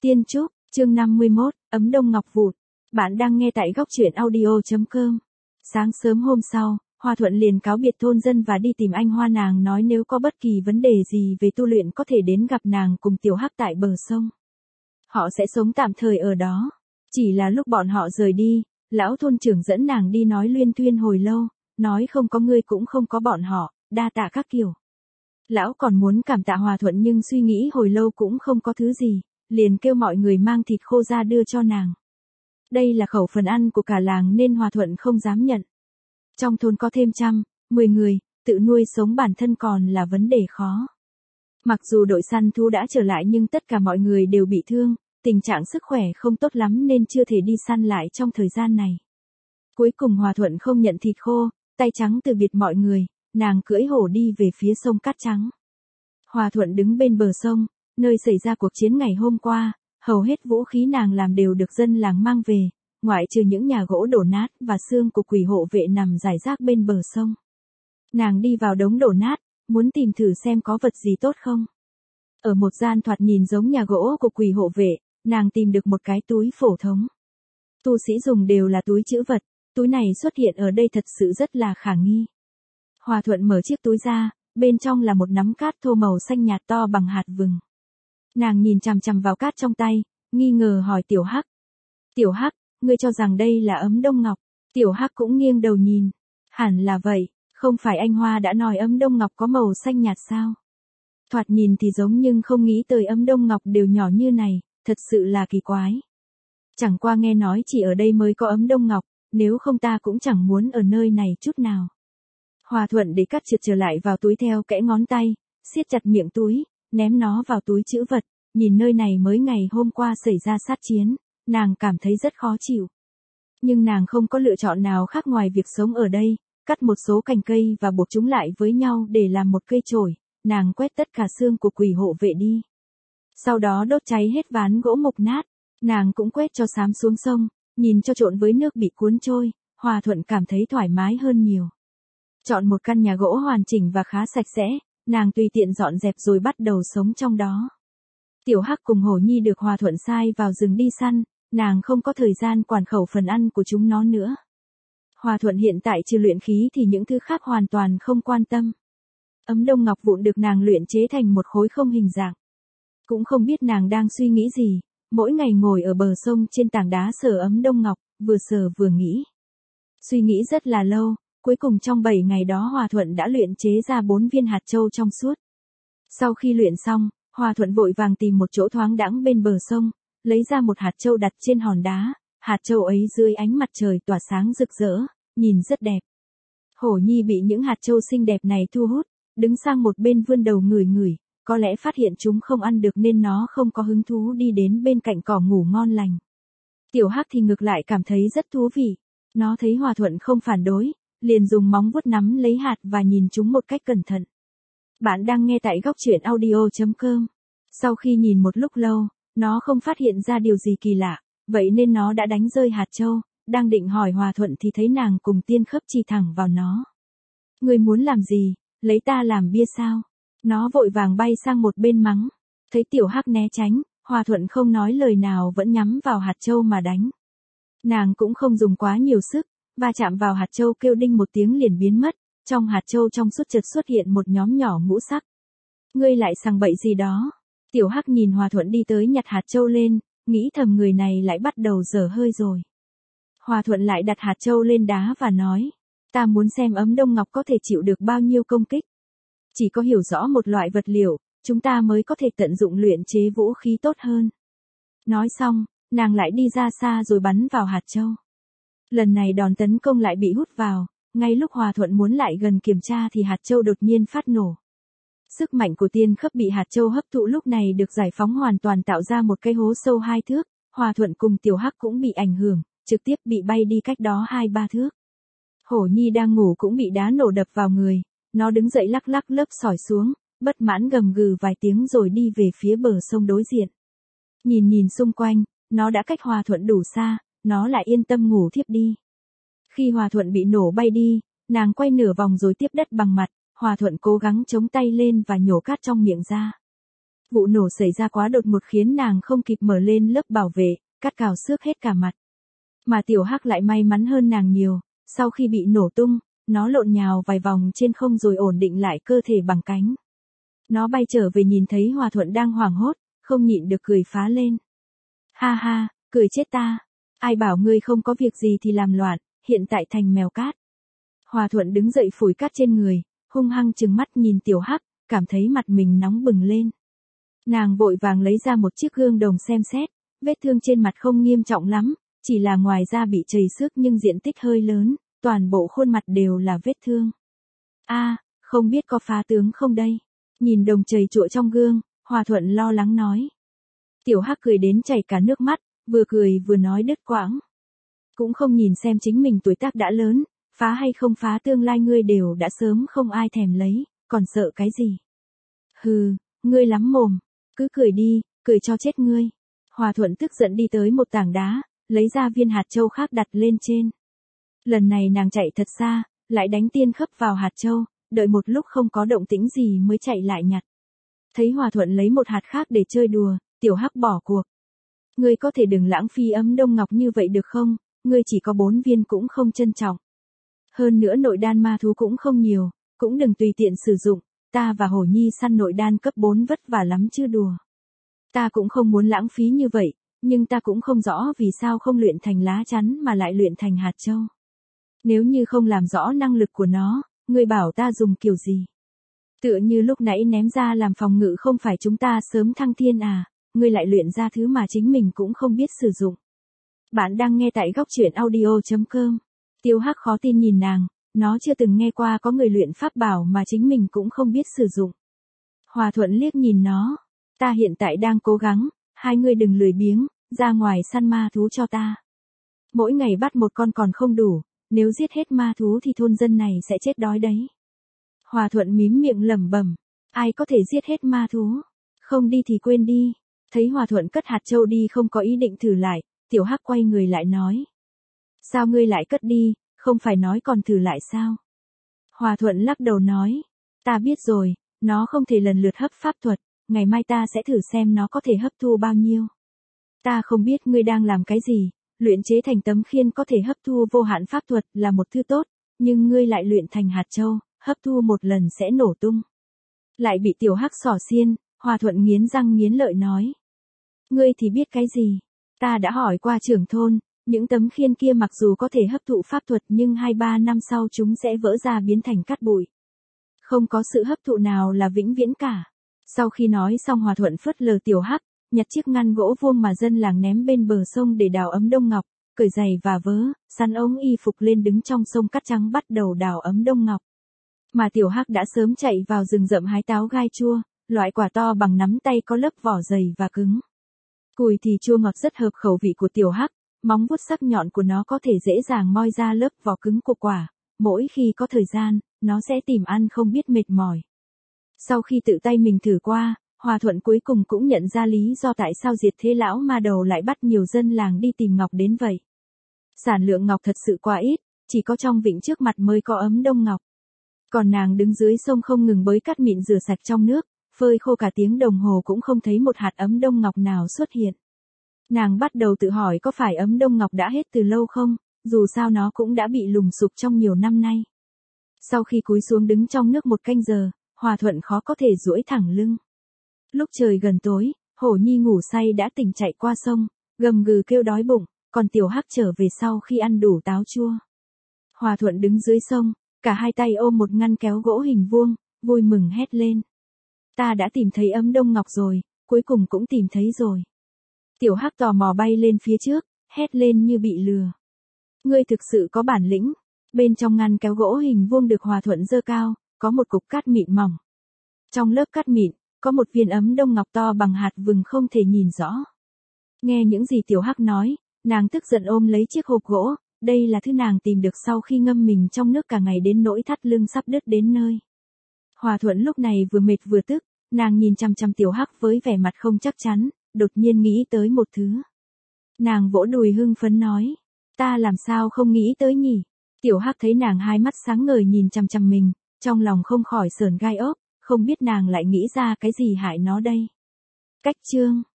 Tiên Trúc, chương 51, ấm đông ngọc vụt. Bạn đang nghe tại góc truyện audio.com. Sáng sớm hôm sau, Hòa Thuận liền cáo biệt thôn dân và đi tìm anh Hoa, nàng nói nếu có bất kỳ vấn đề gì về tu luyện có thể đến gặp nàng cùng Tiểu Hắc tại bờ sông. Họ sẽ sống tạm thời ở đó. Chỉ là lúc bọn họ rời đi, lão thôn trưởng dẫn nàng đi nói luyên thuyên hồi lâu, nói không có ngươi cũng không có bọn họ, đa tạ các kiểu. Lão còn muốn cảm tạ Hòa Thuận nhưng suy nghĩ hồi lâu cũng không có thứ gì, liền kêu mọi người mang thịt khô ra đưa cho nàng. Đây là khẩu phần ăn của cả làng nên Hòa Thuận không dám nhận. Trong thôn có thêm 10 người, tự nuôi sống bản thân còn là vấn đề khó. Mặc dù đội săn thú đã trở lại nhưng tất cả mọi người đều bị thương, tình trạng sức khỏe không tốt lắm nên chưa thể đi săn lại trong thời gian này. Cuối cùng Hòa Thuận không nhận thịt khô, tay trắng từ biệt mọi người, nàng cưỡi hổ đi về phía sông Cát Trắng. Hòa Thuận đứng bên bờ sông, nơi xảy ra cuộc chiến ngày hôm qua, hầu hết vũ khí nàng làm đều được dân làng mang về, ngoại trừ những nhà gỗ đổ nát và xương của quỷ hộ vệ nằm rải rác bên bờ sông. Nàng đi vào đống đổ nát, muốn tìm thử xem có vật gì tốt không. Ở một gian thoạt nhìn giống nhà gỗ của quỷ hộ vệ, nàng tìm được một cái túi phổ thông. Tu sĩ dùng đều là túi trữ vật, túi này xuất hiện ở đây thật sự rất là khả nghi. Hòa Thuận mở chiếc túi ra, bên trong là một nắm cát thô màu xanh nhạt to bằng hạt vừng. Nàng nhìn chằm chằm vào cát trong tay, nghi ngờ hỏi Tiểu Hắc. Tiểu Hắc, ngươi cho rằng đây là ấm đông ngọc? Tiểu Hắc cũng nghiêng đầu nhìn. Hẳn là vậy, không phải anh Hoa đã nói ấm đông ngọc có màu xanh nhạt sao? Thoạt nhìn thì giống nhưng không nghĩ tới ấm đông ngọc đều nhỏ như này, thật sự là kỳ quái. Chẳng qua nghe nói chỉ ở đây mới có ấm đông ngọc, nếu không ta cũng chẳng muốn ở nơi này chút nào. Hòa Thuận để cát trượt trở lại vào túi theo kẽ ngón tay, siết chặt miệng túi, ném nó vào túi trữ vật, nhìn nơi này mới ngày hôm qua xảy ra sát chiến, nàng cảm thấy rất khó chịu. Nhưng nàng không có lựa chọn nào khác ngoài việc sống ở đây, cắt một số cành cây và buộc chúng lại với nhau để làm một cây chổi, nàng quét tất cả xương của quỷ hộ vệ đi. Sau đó đốt cháy hết ván gỗ mục nát, nàng cũng quét cho xám xuống sông, nhìn cho trộn với nước bị cuốn trôi, Hòa Thuận cảm thấy thoải mái hơn nhiều. Chọn một căn nhà gỗ hoàn chỉnh và khá sạch sẽ, nàng tùy tiện dọn dẹp rồi bắt đầu sống trong đó. Tiểu Hắc cùng Hổ Nhi được Hòa Thuận sai vào rừng đi săn, nàng không có thời gian quản khẩu phần ăn của chúng nó nữa. Hòa Thuận hiện tại trừ luyện khí thì những thứ khác hoàn toàn không quan tâm. Ấm đông ngọc vụn được nàng luyện chế thành một khối không hình dạng. Cũng không biết nàng đang suy nghĩ gì, mỗi ngày ngồi ở bờ sông trên tảng đá sờ ấm đông ngọc, vừa sờ vừa nghĩ. Suy nghĩ rất là lâu. Cuối cùng trong 7 ngày đó Hòa Thuận đã luyện chế ra 4 viên hạt châu trong suốt. Sau khi luyện xong, Hòa Thuận vội vàng tìm một chỗ thoáng đãng bên bờ sông, lấy ra một hạt châu đặt trên hòn đá, hạt châu ấy dưới ánh mặt trời tỏa sáng rực rỡ, nhìn rất đẹp. Hổ Nhi bị những hạt châu xinh đẹp này thu hút, đứng sang một bên vươn đầu ngửi ngửi, có lẽ phát hiện chúng không ăn được nên nó không có hứng thú đi đến bên cạnh cỏ ngủ ngon lành. Tiểu Hắc thì ngược lại cảm thấy rất thú vị, nó thấy Hòa Thuận không phản đối, liền dùng móng vuốt nắm lấy hạt và nhìn chúng một cách cẩn thận. Bạn đang nghe tại góc truyện audio.com. Sau khi nhìn một lúc lâu, nó không phát hiện ra điều gì kỳ lạ, vậy nên nó đã đánh rơi hạt châu, đang định hỏi Hòa Thuận thì thấy nàng cùng Tiên Khấp chỉ thẳng vào nó. Ngươi muốn làm gì, lấy ta làm bia sao? Nó vội vàng bay sang một bên mắng. Thấy Tiểu Hắc né tránh, Hòa Thuận không nói lời nào vẫn nhắm vào hạt châu mà đánh. Nàng cũng không dùng quá nhiều sức, và chạm vào hạt châu kêu đinh một tiếng liền biến mất, trong hạt châu trong suốt chợt xuất hiện một nhóm nhỏ ngũ sắc. Ngươi lại sằng bậy gì đó? Tiểu Hắc nhìn Hòa Thuận đi tới nhặt hạt châu lên, nghĩ thầm người này lại bắt đầu dở hơi rồi. Hòa Thuận lại đặt hạt châu lên đá và nói, ta muốn xem ấm đông ngọc có thể chịu được bao nhiêu công kích. Chỉ có hiểu rõ một loại vật liệu, chúng ta mới có thể tận dụng luyện chế vũ khí tốt hơn. Nói xong, nàng lại đi ra xa rồi bắn vào hạt châu. Lần này đòn tấn công lại bị hút vào, ngay lúc Hòa Thuận muốn lại gần kiểm tra thì hạt châu đột nhiên phát nổ. Sức mạnh của Tiên Khấp bị hạt châu hấp thụ lúc này được giải phóng hoàn toàn tạo ra một cái hố sâu 2 thước, Hòa Thuận cùng Tiểu Hắc cũng bị ảnh hưởng, trực tiếp bị bay đi cách đó 2-3 thước. Hổ Nhi đang ngủ cũng bị đá nổ đập vào người, nó đứng dậy lắc lắc lớp sỏi xuống, bất mãn gầm gừ vài tiếng rồi đi về phía bờ sông đối diện. Nhìn xung quanh, nó đã cách Hòa Thuận đủ xa, nó lại yên tâm ngủ thiếp đi. Khi Hòa Thuận bị nổ bay đi, nàng quay nửa vòng rồi tiếp đất bằng mặt, Hòa Thuận cố gắng chống tay lên và nhổ cát trong miệng ra. Vụ nổ xảy ra quá đột ngột khiến nàng không kịp mở lên lớp bảo vệ, cắt cào xước hết cả mặt. Mà tiểu hắc lại may mắn hơn nàng nhiều, sau khi bị nổ tung, nó lộn nhào vài vòng trên không rồi ổn định lại cơ thể bằng cánh. Nó bay trở về nhìn thấy Hòa Thuận đang hoảng hốt, không nhịn được cười phá lên. Ha ha, cười chết ta. Ai bảo ngươi không có việc gì thì làm loạn, hiện tại thành mèo cát. Hòa Thuận đứng dậy phủi cát trên người, hung hăng trừng mắt nhìn tiểu hắc, cảm thấy mặt mình nóng bừng lên. Nàng vội vàng lấy ra một chiếc gương đồng xem xét, vết thương trên mặt không nghiêm trọng lắm, chỉ là ngoài da bị trầy xước nhưng diện tích hơi lớn, toàn bộ khuôn mặt đều là vết thương. Không biết có phá tướng không đây? Nhìn đồng trầy trụa trong gương, Hòa Thuận lo lắng nói. Tiểu hắc cười đến chảy cả nước mắt, vừa cười vừa nói đứt quãng. Cũng không nhìn xem chính mình tuổi tác đã lớn, phá hay không phá tương lai ngươi đều đã sớm không ai thèm lấy, còn sợ cái gì? Hừ, ngươi lắm mồm, cứ cười đi, cười cho chết ngươi. Hòa Thuận tức giận đi tới một tảng đá, lấy ra viên hạt châu khác đặt lên trên. Lần này nàng chạy thật xa, lại đánh tiên khấp vào hạt châu, đợi một lúc không có động tĩnh gì mới chạy lại nhặt. Thấy Hòa Thuận lấy một hạt khác để chơi đùa, tiểu hắc bỏ cuộc. Ngươi có thể đừng lãng phí ấm đông ngọc như vậy được không, ngươi chỉ có 4 viên cũng không trân trọng. Hơn nữa nội đan ma thú cũng không nhiều, cũng đừng tùy tiện sử dụng, ta và Hổ Nhi săn nội đan cấp 4 vất vả lắm chứ đùa. Ta cũng không muốn lãng phí như vậy, nhưng ta cũng không rõ vì sao không luyện thành lá chắn mà lại luyện thành hạt châu. Nếu như không làm rõ năng lực của nó, ngươi bảo ta dùng kiểu gì? Tựa như lúc nãy ném ra làm phòng ngự không phải chúng ta sớm thăng thiên à, ngươi lại luyện ra thứ mà chính mình cũng không biết sử dụng. Bạn đang nghe tại góc truyện audio.com. Tiêu Hắc khó tin nhìn nàng, nó chưa từng nghe qua có người luyện pháp bảo mà chính mình cũng không biết sử dụng. Hòa Thuận liếc nhìn nó, ta hiện tại đang cố gắng, hai ngươi đừng lười biếng, ra ngoài săn ma thú cho ta. Mỗi ngày bắt một con còn không đủ, nếu giết hết ma thú thì thôn dân này sẽ chết đói đấy. Hòa Thuận mím miệng lẩm bẩm, ai có thể giết hết ma thú? Không đi thì quên đi. Thấy Hòa Thuận cất hạt châu đi không có ý định thử lại, Tiểu Hắc quay người lại nói. Sao ngươi lại cất đi, không phải nói còn thử lại sao? Hòa Thuận lắc đầu nói, ta biết rồi, nó không thể lần lượt hấp pháp thuật, ngày mai ta sẽ thử xem nó có thể hấp thu bao nhiêu. Ta không biết ngươi đang làm cái gì, luyện chế thành tấm khiên có thể hấp thu vô hạn pháp thuật là một thứ tốt, nhưng ngươi lại luyện thành hạt châu, hấp thu một lần sẽ nổ tung. Lại bị Tiểu Hắc xỏ xiên, Hòa Thuận nghiến răng nghiến lợi nói. Ngươi thì biết cái gì? Ta đã hỏi qua trưởng thôn, những tấm khiên kia mặc dù có thể hấp thụ pháp thuật nhưng 2-3 năm sau chúng sẽ vỡ ra biến thành cát bụi. Không có sự hấp thụ nào là vĩnh viễn cả. Sau khi nói xong Hòa Thuận phớt lờ Tiểu Hắc, nhặt chiếc ngăn gỗ vuông mà dân làng ném bên bờ sông để đào ấm đông ngọc, cởi giày và vớ, sắn ống y phục lên đứng trong sông cát trắng bắt đầu đào ấm đông ngọc. Mà Tiểu Hắc đã sớm chạy vào rừng rậm hái táo gai chua, loại quả to bằng nắm tay có lớp vỏ dày và cứng. Cùi thì chua ngọt rất hợp khẩu vị của Tiểu Hắc, móng vuốt sắc nhọn của nó có thể dễ dàng moi ra lớp vỏ cứng của quả, mỗi khi có thời gian, nó sẽ tìm ăn không biết mệt mỏi. Sau khi tự tay mình thử qua, Hòa Thuận cuối cùng cũng nhận ra lý do tại sao Diệt Thế lão ma đầu lại bắt nhiều dân làng đi tìm ngọc đến vậy. Sản lượng ngọc thật sự quá ít, chỉ có trong vịnh trước mặt mới có ấm đông ngọc. Còn nàng đứng dưới sông không ngừng bới cát mịn rửa sạch trong nước, phơi khô cả tiếng đồng hồ cũng không thấy một hạt ấm đông ngọc nào xuất hiện. Nàng bắt đầu tự hỏi có phải ấm đông ngọc đã hết từ lâu không, dù sao nó cũng đã bị lùng sụp trong nhiều năm nay. Sau khi cúi xuống đứng trong nước một canh giờ, Hòa Thuận khó có thể duỗi thẳng lưng. Lúc trời gần tối, Hổ Nhi ngủ say đã tỉnh chạy qua sông, gầm gừ kêu đói bụng, còn Tiểu Hắc trở về sau khi ăn đủ táo chua. Hòa Thuận đứng dưới sông, cả hai tay ôm một ngăn kéo gỗ hình vuông, vui mừng hét lên. Ta đã tìm thấy ấm đông ngọc rồi, cuối cùng cũng tìm thấy rồi. Tiểu Hắc tò mò bay lên phía trước, hét lên như bị lừa. Ngươi thực sự có bản lĩnh. Bên trong ngăn kéo gỗ hình vuông được Hòa Thuận giơ cao, có một cục cát mịn mỏng. Trong lớp cát mịn, có một viên ấm đông ngọc to bằng hạt vừng không thể nhìn rõ. Nghe những gì Tiểu Hắc nói, nàng tức giận ôm lấy chiếc hộp gỗ, đây là thứ nàng tìm được sau khi ngâm mình trong nước cả ngày đến nỗi thắt lưng sắp đứt đến nơi. Hòa Thuận lúc này vừa mệt vừa tức, nàng nhìn chằm chằm Tiểu Hắc với vẻ mặt không chắc chắn, đột nhiên nghĩ tới một thứ. Nàng vỗ đùi hưng phấn nói, ta làm sao không nghĩ tới nhỉ? Tiểu Hắc thấy nàng hai mắt sáng ngời nhìn chằm chằm mình, trong lòng không khỏi sởn gai ốc, không biết nàng lại nghĩ ra cái gì hại nó đây. Cách chương